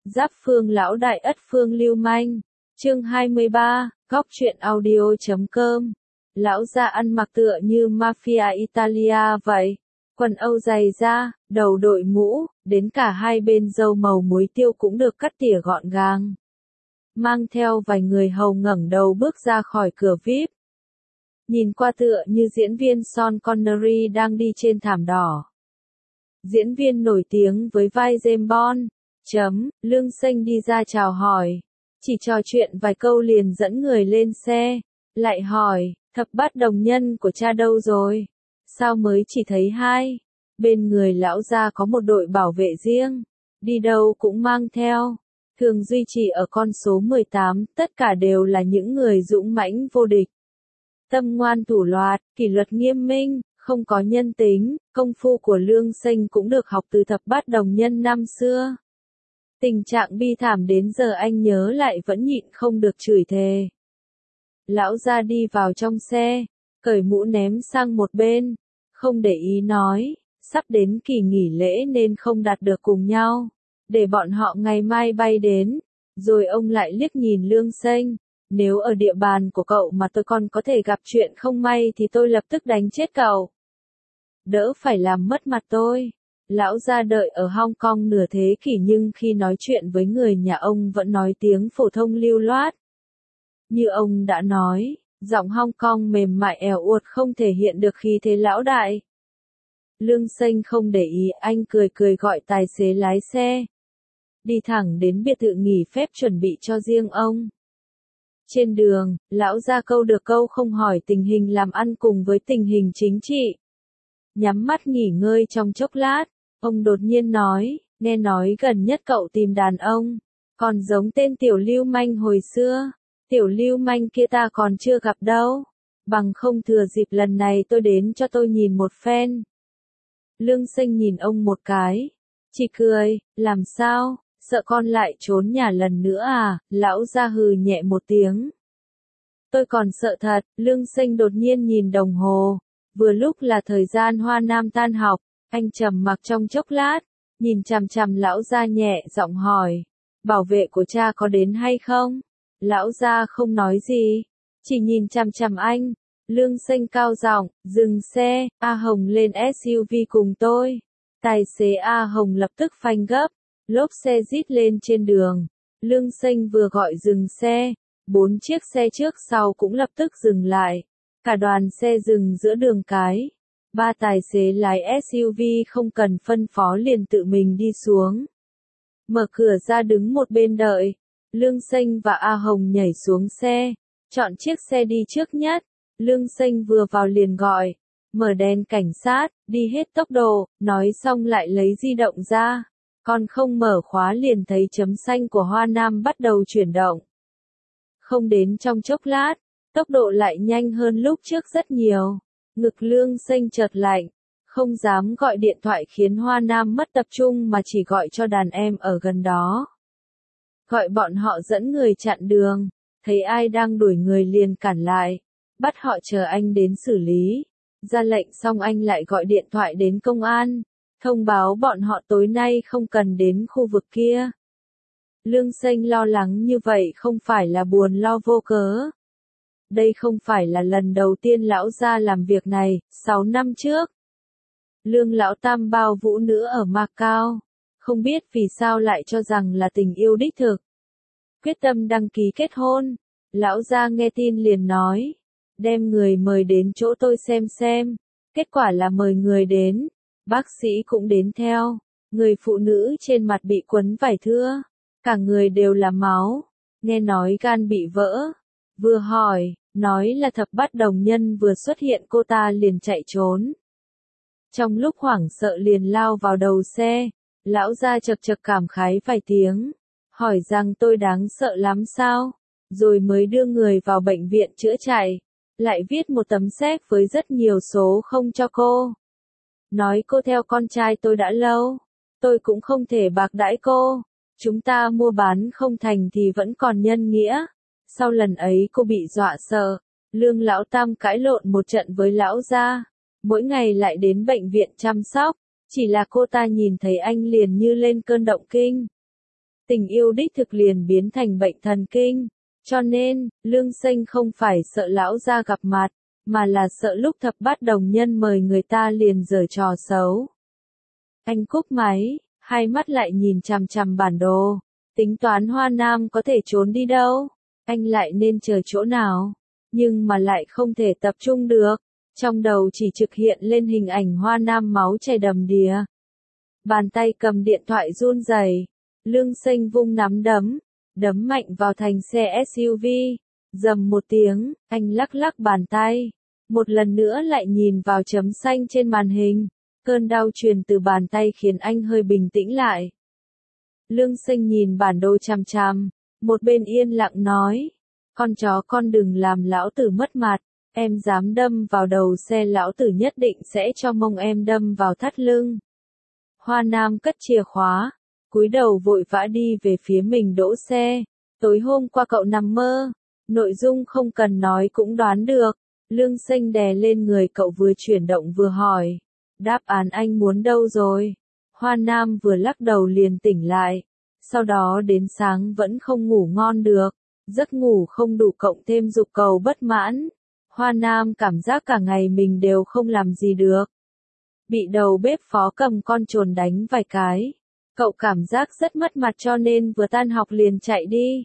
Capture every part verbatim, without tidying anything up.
Giáp phương lão đại ất phương lưu manh. Chương hai mươi ba, góc truyện audio chấm com. Lão gia ăn mặc tựa như mafia Italia vậy. Quần âu dày da, đầu đội mũ, đến cả hai bên râu màu muối tiêu cũng được cắt tỉa gọn gàng. Mang theo vài người hầu ngẩng đầu bước ra khỏi cửa vi ai pi. Nhìn qua tựa như diễn viên Sean Connery đang đi trên thảm đỏ. Diễn viên nổi tiếng với vai James Bond. Chấm, Lương Sênh đi ra chào hỏi. Chỉ trò chuyện vài câu liền dẫn người lên xe. Lại hỏi, thập bát đồng nhân của cha đâu rồi? Sao mới chỉ thấy hai? Bên người lão gia có một đội bảo vệ riêng. Đi đâu cũng mang theo. Thường duy trì ở con số mười tám, tất cả đều là những người dũng mãnh vô địch. Tâm ngoan thủ loạt, kỷ luật nghiêm minh, không có nhân tính, công phu của Lương Sênh cũng được học từ thập bát đồng nhân năm xưa. Tình trạng bi thảm đến giờ anh nhớ lại vẫn nhịn không được chửi thề. Lão gia đi vào trong xe, cởi mũ ném sang một bên, không để ý nói, sắp đến kỳ nghỉ lễ nên không đặt được cùng nhau, để bọn họ ngày mai bay đến. Rồi ông lại liếc nhìn Lương Sênh, nếu ở địa bàn của cậu mà tôi còn có thể gặp chuyện không may thì tôi lập tức đánh chết cậu. Đỡ phải làm mất mặt tôi. Lão gia đợi ở Hong Kong nửa thế kỷ nhưng khi nói chuyện với người nhà ông vẫn nói tiếng phổ thông lưu loát. Như ông đã nói, giọng Hong Kong mềm mại ẻo uột không thể hiện được khí thế lão đại. Lương Sênh không để ý, anh cười cười gọi tài xế lái xe. Đi thẳng đến biệt thự nghỉ phép chuẩn bị cho riêng ông. Trên đường, lão gia câu được câu không hỏi tình hình làm ăn cùng với tình hình chính trị. Nhắm mắt nghỉ ngơi trong chốc lát, ông đột nhiên nói, nghe nói gần nhất cậu tìm đàn ông, còn giống tên tiểu lưu manh hồi xưa. Tiểu lưu manh kia ta còn chưa gặp đâu, bằng không thừa dịp lần này tôi đến cho tôi nhìn một phen. Lương Sênh nhìn ông một cái, chỉ cười, làm sao, sợ con lại trốn nhà lần nữa à? Lão gia hừ nhẹ một tiếng. Tôi còn sợ thật. Lương Sênh đột nhiên nhìn đồng hồ, vừa lúc là thời gian Hoa Nam tan học. Anh trầm mặc trong chốc lát, nhìn chằm chằm lão gia nhẹ giọng hỏi, bảo vệ của cha có đến hay không? Lão gia không nói gì, chỉ nhìn chằm chằm anh. Lương Sênh cao giọng, dừng xe, A Hồng lên ét u vê cùng tôi. Tài xế A Hồng lập tức phanh gấp, lốp xe rít lên trên đường. Lương Sênh vừa gọi dừng xe, bốn chiếc xe trước sau cũng lập tức dừng lại. Cả đoàn xe dừng giữa đường cái. Ba tài xế lái ét u vê không cần phân phó liền tự mình đi xuống. Mở cửa ra đứng một bên đợi. Lương Sênh và A Hồng nhảy xuống xe, chọn chiếc xe đi trước nhất. Lương Sênh vừa vào liền gọi, mở đèn cảnh sát, đi hết tốc độ, nói xong lại lấy di động ra. Còn không mở khóa liền thấy chấm xanh của Hoa Nam bắt đầu chuyển động. Không đến trong chốc lát, tốc độ lại nhanh hơn lúc trước rất nhiều. Ngực Lương Sênh chợt lạnh, không dám gọi điện thoại khiến Hoa Nam mất tập trung mà chỉ gọi cho đàn em ở gần đó. Gọi bọn họ dẫn người chặn đường, thấy ai đang đuổi người liền cản lại, bắt họ chờ anh đến xử lý. Ra lệnh xong anh lại gọi điện thoại đến công an, thông báo bọn họ tối nay không cần đến khu vực kia. Lương Sênh lo lắng như vậy không phải là buồn lo vô cớ. Đây không phải là lần đầu tiên lão gia làm việc này, sáu năm trước. Lương lão tam bao vũ nữ ở Macau, không biết vì sao lại cho rằng là tình yêu đích thực. Quyết tâm đăng ký kết hôn, lão gia nghe tin liền nói, đem người mời đến chỗ tôi xem xem. Kết quả là mời người đến, bác sĩ cũng đến theo, người phụ nữ trên mặt bị quấn vải thưa, cả người đều là máu, nghe nói gan bị vỡ. Vừa hỏi, nói là thập bát đồng nhân vừa xuất hiện cô ta liền chạy trốn. Trong lúc hoảng sợ liền lao vào đầu xe, lão gia chật chật cảm khái vài tiếng, hỏi rằng tôi đáng sợ lắm sao, rồi mới đưa người vào bệnh viện chữa chạy, lại viết một tấm séc với rất nhiều số không cho cô. Nói cô theo con trai tôi đã lâu, tôi cũng không thể bạc đãi cô, chúng ta mua bán không thành thì vẫn còn nhân nghĩa. Sau lần ấy cô bị dọa sợ, Lương lão tam cãi lộn một trận với lão gia, mỗi ngày lại đến bệnh viện chăm sóc, chỉ là cô ta nhìn thấy anh liền như lên cơn động kinh. Tình yêu đích thực liền biến thành bệnh thần kinh. Cho nên, Lương Sinh không phải sợ lão gia gặp mặt, mà là sợ lúc thập bát đồng nhân mời người ta liền giở trò xấu. Anh cúp máy, hai mắt lại nhìn chằm chằm bản đồ, tính toán Hoa Nam có thể trốn đi đâu, anh lại nên chờ chỗ nào, nhưng mà lại không thể tập trung được, trong đầu chỉ trực hiện lên hình ảnh Hoa Nam máu chảy đầm đìa. Bàn tay cầm điện thoại run rẩy, Lương Sinh vung nắm đấm, đấm mạnh vào thành xe ét u vê, rầm một tiếng, anh lắc lắc bàn tay, một lần nữa lại nhìn vào chấm xanh trên màn hình, cơn đau truyền từ bàn tay khiến anh hơi bình tĩnh lại. Lương Sinh nhìn bản đồ chằm chằm, một bên yên lặng nói, con chó con đừng làm lão tử mất mặt, em dám đâm vào đầu xe lão tử nhất định sẽ cho mông em đâm vào thắt lưng. Hoa Nam cất chìa khóa, cúi đầu vội vã đi về phía mình đỗ xe, tối hôm qua cậu nằm mơ, nội dung không cần nói cũng đoán được, Lương Sinh đè lên người cậu vừa chuyển động vừa hỏi, đáp án anh muốn đâu rồi? Hoa Nam vừa lắc đầu liền tỉnh lại, sau đó đến sáng vẫn không ngủ ngon được, giấc ngủ không đủ cộng thêm dục cầu bất mãn. Hoa Nam cảm giác cả ngày mình đều không làm gì được. Bị đầu bếp phó cầm con trồn đánh vài cái. Cậu cảm giác rất mất mặt cho nên vừa tan học liền chạy đi.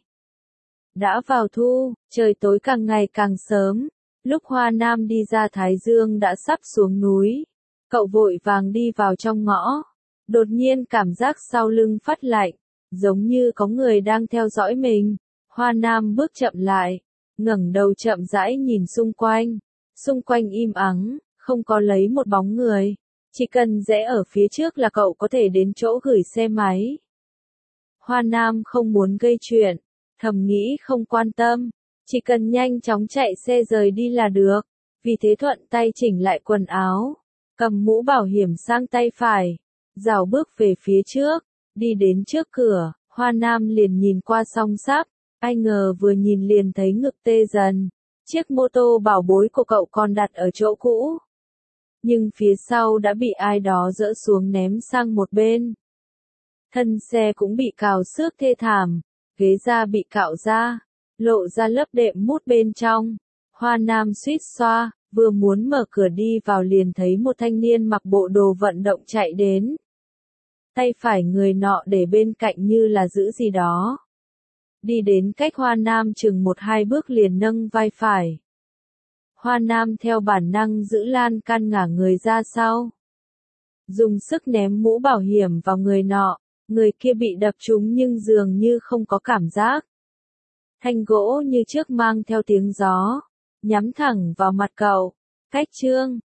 Đã vào thu, trời tối càng ngày càng sớm. Lúc Hoa Nam đi ra Thái Dương đã sắp xuống núi. Cậu vội vàng đi vào trong ngõ. Đột nhiên cảm giác sau lưng phát lạnh, giống như có người đang theo dõi mình. Hoa Nam bước chậm lại, ngẩng đầu chậm rãi nhìn xung quanh. Xung quanh im ắng, không có lấy một bóng người. Chỉ cần rẽ ở phía trước là cậu có thể đến chỗ gửi xe máy. Hoa Nam không muốn gây chuyện, thầm nghĩ không quan tâm, chỉ cần nhanh chóng chạy xe rời đi là được. Vì thế thuận tay chỉnh lại quần áo, cầm mũ bảo hiểm sang tay phải, rảo bước về phía trước, đi đến trước cửa, Hoa Nam liền nhìn qua song sắp, ai ngờ vừa nhìn liền thấy ngực tê dần. Chiếc mô tô bảo bối của cậu còn đặt ở chỗ cũ. Nhưng phía sau đã bị ai đó dỡ xuống ném sang một bên. Thân xe cũng bị cào xước thê thảm, ghế da bị cạo ra, lộ ra lớp đệm mút bên trong. Hoa Nam suýt xoa, vừa muốn mở cửa đi vào liền thấy một thanh niên mặc bộ đồ vận động chạy đến. Tay phải người nọ để bên cạnh như là giữ gì đó. Đi đến cách Hoa Nam chừng một hai bước liền nâng vai phải. Hoa Nam theo bản năng giữ lan can ngả người ra sau. Dùng sức ném mũ bảo hiểm vào người nọ, người kia bị đập trúng nhưng dường như không có cảm giác. Thanh gỗ như trước mang theo tiếng gió, nhắm thẳng vào mặt cậu. Cách trương,